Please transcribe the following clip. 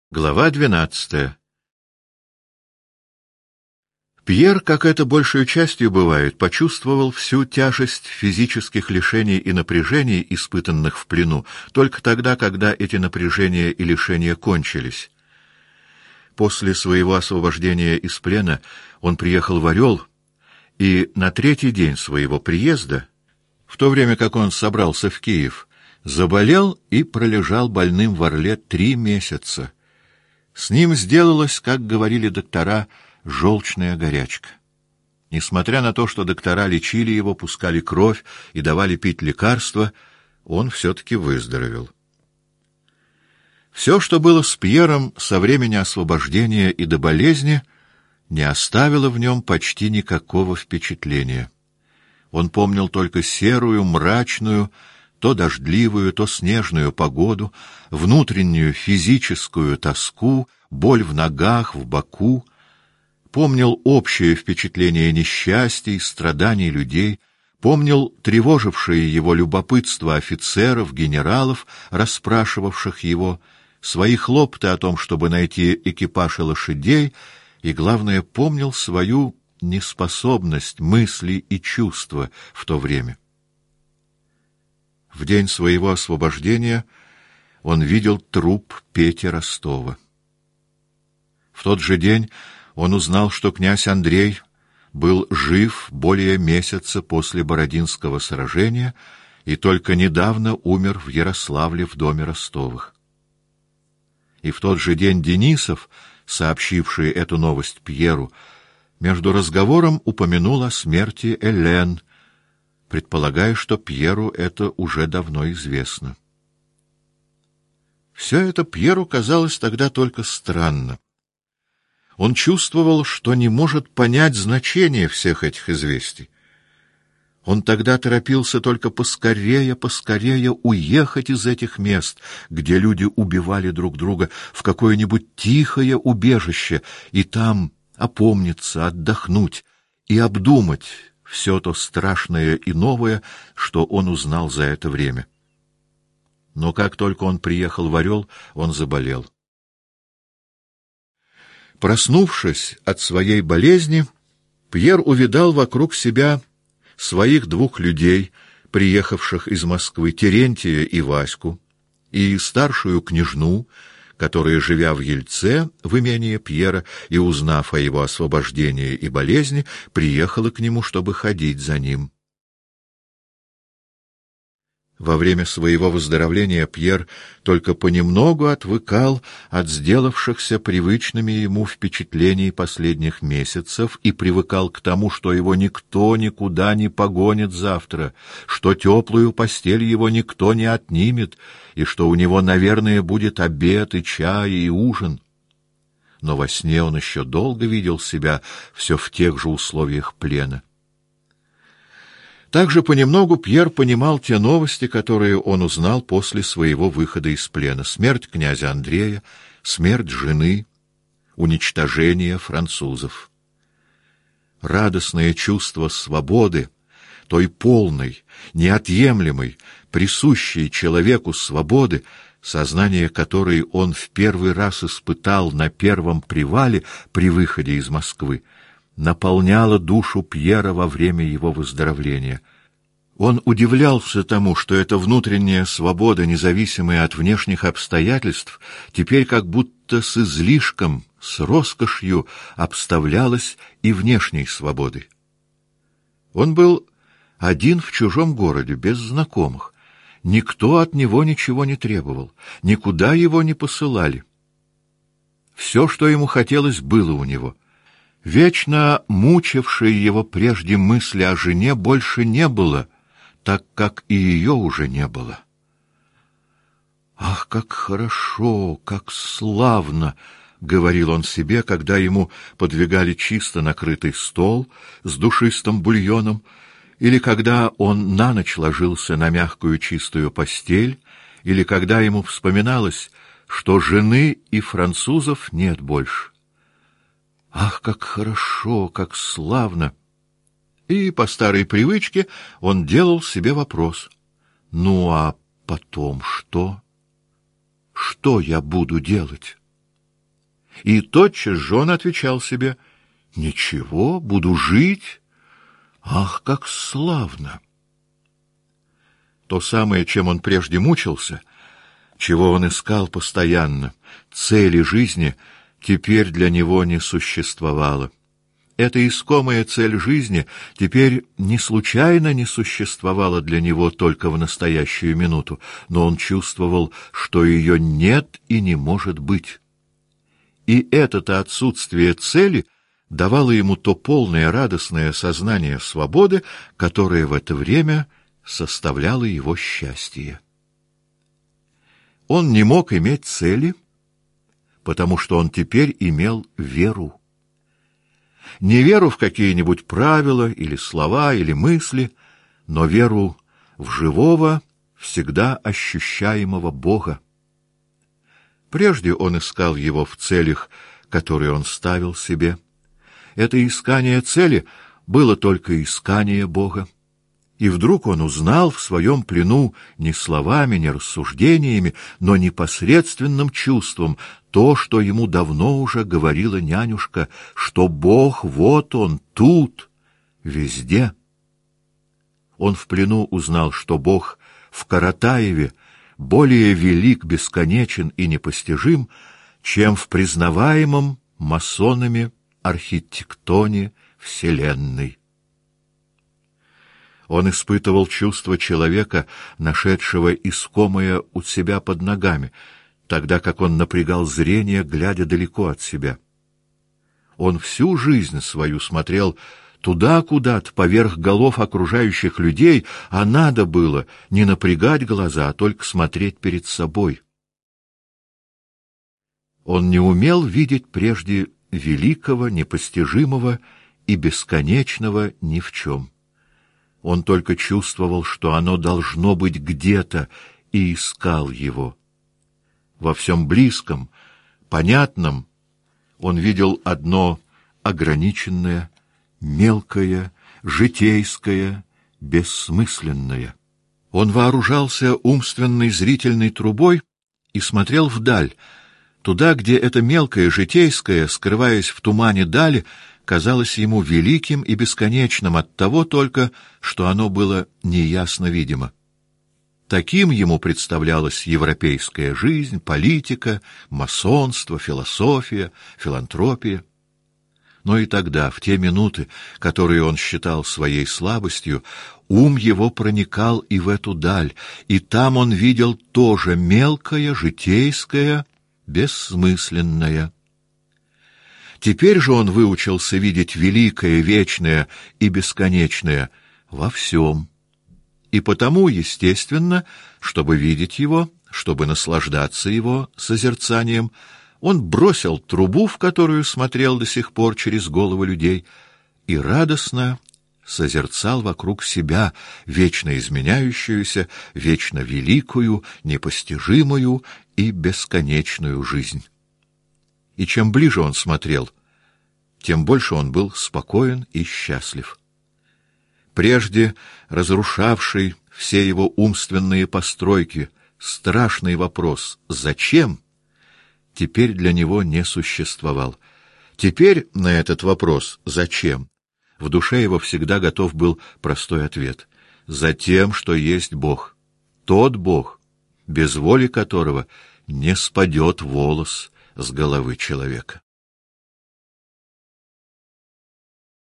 Глава 12. Пьер, как это большей частью бывает, почувствовал всю тяжесть физических лишений и напряжений, испытанных в плену, только тогда, когда эти напряжения и лишения кончились. После своего освобождения из плена он приехал в Орел, и на третий день своего приезда, в то время как он собрался в Киев, заболел и пролежал больным в Орле 3 месяца. С ним сделалась, как говорили доктора, желчная горячка. Несмотря на то, что доктора лечили его, пускали кровь и давали пить лекарства, он все-таки выздоровел. Все, что было с Пьером со времени освобождения и до болезни, не оставило в нем почти никакого впечатления. Он помнил только серую, мрачную, то дождливую, то снежную погоду, внутреннюю физическую тоску, боль в ногах, в боку. Помнил общее впечатление несчастий, страданий людей, помнил тревожившее его любопытство офицеров, генералов, расспрашивавших его, свои хлопоты о том, чтобы найти экипаж и лошадей, и, главное, помнил свою неспособность мысли и чувства в то время. В день своего освобождения он видел труп Пети Ростова. В тот же день он узнал, что князь Андрей был жив более месяца после Бородинского сражения и только недавно умер в Ярославле в доме Ростовых. И в тот же день Денисов, сообщивший эту новость Пьеру, между разговором упомянул о смерти Элен, предполагая, что Пьеру это уже давно известно. Все это Пьеру казалось тогда только странно. Он чувствовал, что не может понять значение всех этих известий. Он тогда торопился только поскорее уехать из этих мест, где люди убивали друг друга, в какое-нибудь тихое убежище, и там опомниться, отдохнуть и обдумать все то страшное и новое, что он узнал за это время. Но как только он приехал в Орел, он заболел. Проснувшись от своей болезни, Пьер увидал вокруг себя своих 2 людей, приехавших из Москвы, Терентия и Ваську, и старшую княжну, которая, живя в Ельце, в имении Пьера, и узнав о его освобождении и болезни, приехала к нему, чтобы ходить за ним. Во время своего выздоровления Пьер только понемногу отвыкал от сделавшихся привычными ему впечатлений последних месяцев и привыкал к тому, что его никто никуда не погонит завтра, что теплую постель его никто не отнимет, и что у него, наверное, будет обед и чай и ужин. Но во сне он еще долго видел себя все в тех же условиях плена. Также понемногу Пьер понимал те новости, которые он узнал после своего выхода из плена: смерть князя Андрея, смерть жены, уничтожение французов. Радостное чувство свободы, той полной, неотъемлемой, присущей человеку свободы, сознание которой он в первый раз испытал на первом привале при выходе из Москвы, наполняло душу Пьера во время его выздоровления. Он удивлялся тому, что эта внутренняя свобода, независимая от внешних обстоятельств, теперь как будто с излишком, с роскошью обставлялась и внешней свободой. Он был один в чужом городе, без знакомых. Никто от него ничего не требовал, никуда его не посылали. Все, что ему хотелось, было у него. Вечно мучившие его прежде мысли о жене больше не было, так как и ее уже не было. «Ах, как хорошо, как славно!» — говорил он себе, когда ему подвигали чисто накрытый стол с душистым бульоном, или когда он на ночь ложился на мягкую чистую постель, или когда ему вспоминалось, что жены и французов нет больше. Ах, как хорошо, как славно! И по старой привычке он делал себе вопрос: ну а потом что? Что я буду делать? И тотчас же он отвечал себе: «Ничего, буду жить. Ах, как славно!» То самое, чем он прежде мучился, чего он искал постоянно, цели жизни, теперь для него не существовало. Эта искомая цель жизни теперь не случайно не существовала для него только в настоящую минуту, но он чувствовал, что ее нет и не может быть. И это-то отсутствие цели давало ему то полное радостное сознание свободы, которое в это время составляло его счастье. Он не мог иметь цели, потому что он теперь имел веру. Не веру в какие-нибудь правила или слова или мысли, но веру в живого, всегда ощущаемого Бога. Прежде он искал его в целях, которые он ставил себе. Это искание цели было только искание Бога. И вдруг он узнал в своем плену не словами, не рассуждениями, но непосредственным чувством то, что ему давно уже говорила нянюшка, что Бог вот он тут, везде. Он в плену узнал, что Бог в Каратаеве более велик, бесконечен и непостижим, чем в признаваемом масонами архитектоне Вселенной. Он испытывал чувство человека, нашедшего искомое у себя под ногами, тогда как он напрягал зрение, глядя далеко от себя. Он всю жизнь свою смотрел туда куда-то, поверх голов окружающих людей, а надо было не напрягать глаза, а только смотреть перед собой. Он не умел видеть прежде великого, непостижимого и бесконечного ни в чем. Он только чувствовал, что оно должно быть где-то, и искал его. Во всем близком, понятном он видел одно ограниченное, мелкое, житейское, бессмысленное. Он вооружался умственной зрительной трубой и смотрел вдаль, туда, где это мелкое, житейское, скрываясь в тумане дали, казалось ему великим и бесконечным от того только, что оно было неясно видимо. Таким ему представлялась европейская жизнь, политика, масонство, философия, филантропия. Но и тогда, в те минуты, которые он считал своей слабостью, ум его проникал и в эту даль, и там он видел тоже мелкое, житейское, бессмысленное. Теперь же он выучился видеть великое, вечное и бесконечное во всем. И потому, естественно, чтобы видеть его, чтобы наслаждаться его созерцанием, он бросил трубу, в которую смотрел до сих пор через головы людей, и радостно созерцал вокруг себя вечно изменяющуюся, вечно великую, непостижимую и бесконечную жизнь. И чем ближе он смотрел, тем больше он был спокоен и счастлив. Прежде разрушавший все его умственные постройки страшный вопрос «Зачем?» теперь для него не существовал. Теперь на этот вопрос «Зачем?» в душе его всегда готов был простой ответ: «Затем, что есть Бог, тот Бог, без воли которого не спадет волос с головы человека».